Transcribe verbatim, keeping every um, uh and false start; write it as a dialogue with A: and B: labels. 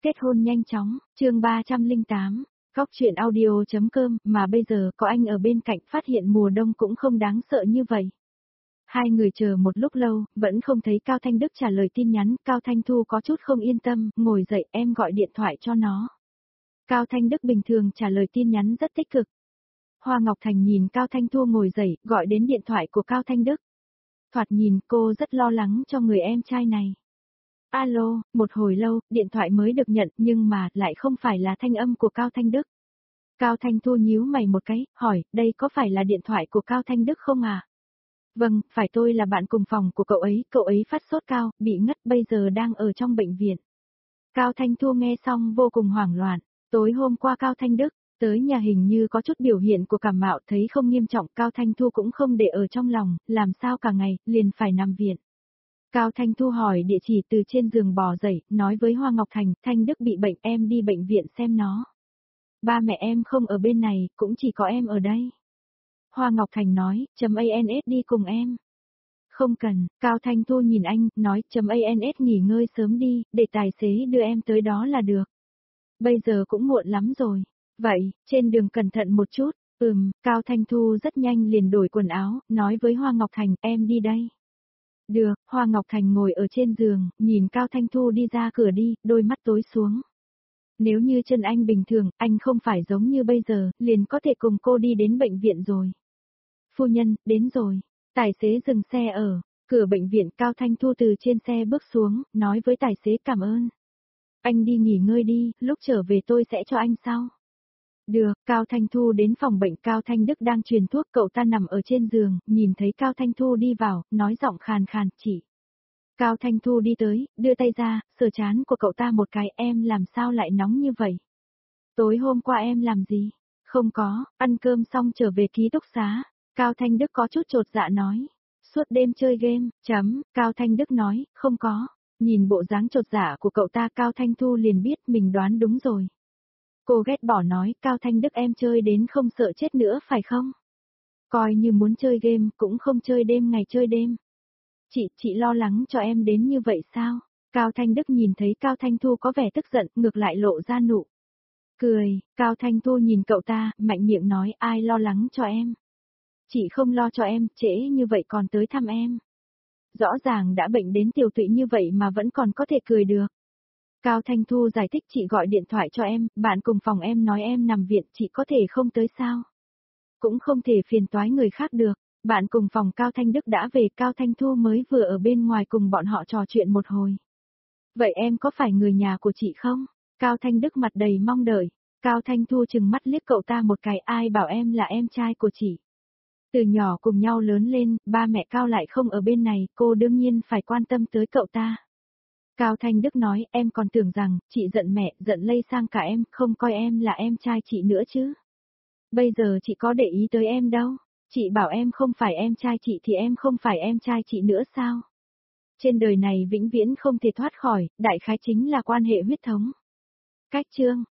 A: kết hôn nhanh chóng, chương ba trăm lẻ tám, góc chuyện audio.com, mà bây giờ có anh ở bên cạnh phát hiện mùa đông cũng không đáng sợ như vậy. Hai người chờ một lúc lâu, vẫn không thấy Cao Thanh Đức trả lời tin nhắn, Cao Thanh Thu có chút không yên tâm, ngồi dậy em gọi điện thoại cho nó. Cao Thanh Đức bình thường trả lời tin nhắn rất tích cực. Hoa Ngọc Thành nhìn Cao Thanh Thu ngồi dậy, gọi đến điện thoại của Cao Thanh Đức. Thoạt nhìn cô rất lo lắng cho người em trai này. Alo, một hồi lâu, điện thoại mới được nhận, nhưng mà, lại không phải là thanh âm của Cao Thanh Đức. Cao Thanh Thu nhíu mày một cái, hỏi, đây có phải là điện thoại của Cao Thanh Đức không à? Vâng, phải, tôi là bạn cùng phòng của cậu ấy, cậu ấy phát sốt cao, bị ngất, bây giờ đang ở trong bệnh viện. Cao Thanh Thu nghe xong vô cùng hoảng loạn, tối hôm qua Cao Thanh Đức, tới nhà hình như có chút biểu hiện của cảm mạo, thấy không nghiêm trọng, Cao Thanh Thu cũng không để ở trong lòng, làm sao cả ngày, liền phải nằm viện. Cao Thanh Thu hỏi địa chỉ, từ trên giường bò dậy, nói với Hoa Ngọc Thành, Thanh Đức bị bệnh, em đi bệnh viện xem nó. Ba mẹ em không ở bên này, cũng chỉ có em ở đây. Hoa Ngọc Thành nói, chấm ans đi cùng em. Không cần, Cao Thanh Thu nhìn anh, nói, chấm ans nghỉ ngơi sớm đi, để tài xế đưa em tới đó là được. Bây giờ cũng muộn lắm rồi. Vậy, trên đường cẩn thận một chút. Ừm, Cao Thanh Thu rất nhanh liền đổi quần áo, nói với Hoa Ngọc Thành, em đi đây. Được, Hoa Ngọc Thành ngồi ở trên giường, nhìn Cao Thanh Thu đi ra cửa đi, đôi mắt tối xuống. Nếu như chân anh bình thường, anh không phải giống như bây giờ, liền có thể cùng cô đi đến bệnh viện rồi. Phu nhân, đến rồi. Tài xế dừng xe ở cửa bệnh viện, Cao Thanh Thu từ trên xe bước xuống, nói với tài xế cảm ơn. Anh đi nghỉ ngơi đi, lúc trở về tôi sẽ cho anh sau. Được, Cao Thanh Thu đến phòng bệnh, Cao Thanh Đức đang truyền thuốc, cậu ta nằm ở trên giường, nhìn thấy Cao Thanh Thu đi vào, nói giọng khàn khàn, chỉ. Cao Thanh Thu đi tới, đưa tay ra, sờ trán của cậu ta một cái, em làm sao lại nóng như vậy? Tối hôm qua em làm gì? Không có, ăn cơm xong trở về ký túc xá. Cao Thanh Đức có chút chột dạ nói. Suốt đêm chơi game, chấm, Cao Thanh Đức nói, không có. Nhìn bộ dáng chột dạ của cậu ta, Cao Thanh Thu liền biết mình đoán đúng rồi. Cô ghét bỏ nói, Cao Thanh Đức em chơi đến không sợ chết nữa phải không? Coi như muốn chơi game, cũng không chơi đêm ngày chơi đêm. Chị, chị lo lắng cho em đến như vậy sao? Cao Thanh Đức nhìn thấy Cao Thanh Thu có vẻ tức giận, ngược lại lộ ra nụ cười. Cao Thanh Thu nhìn cậu ta, mạnh miệng nói, ai lo lắng cho em? Chị không lo cho em, trễ như vậy còn tới thăm em. Rõ ràng đã bệnh đến tiểu tụy như vậy mà vẫn còn có thể cười được. Cao Thanh Thu giải thích, chị gọi điện thoại cho em, bạn cùng phòng em nói em nằm viện, chị có thể không tới sao? Cũng không thể phiền toái người khác được. Bạn cùng phòng Cao Thanh Đức đã về, Cao Thanh Thu mới vừa ở bên ngoài cùng bọn họ trò chuyện một hồi. Vậy em có phải người nhà của chị không? Cao Thanh Đức mặt đầy mong đợi. Cao Thanh Thu chừng mắt liếc cậu ta một cái, ai bảo em là em trai của chị. Từ nhỏ cùng nhau lớn lên, ba mẹ Cao lại không ở bên này, cô đương nhiên phải quan tâm tới cậu ta. Cao Thanh Đức nói, em còn tưởng rằng, chị giận mẹ, giận lây sang cả em, không coi em là em trai chị nữa chứ. Bây giờ chị có để ý tới em đâu. Chị bảo em không phải em trai chị thì em không phải em trai chị nữa sao? Trên đời này vĩnh viễn không thể thoát khỏi, đại khái chính là quan hệ huyết thống. Cách chương.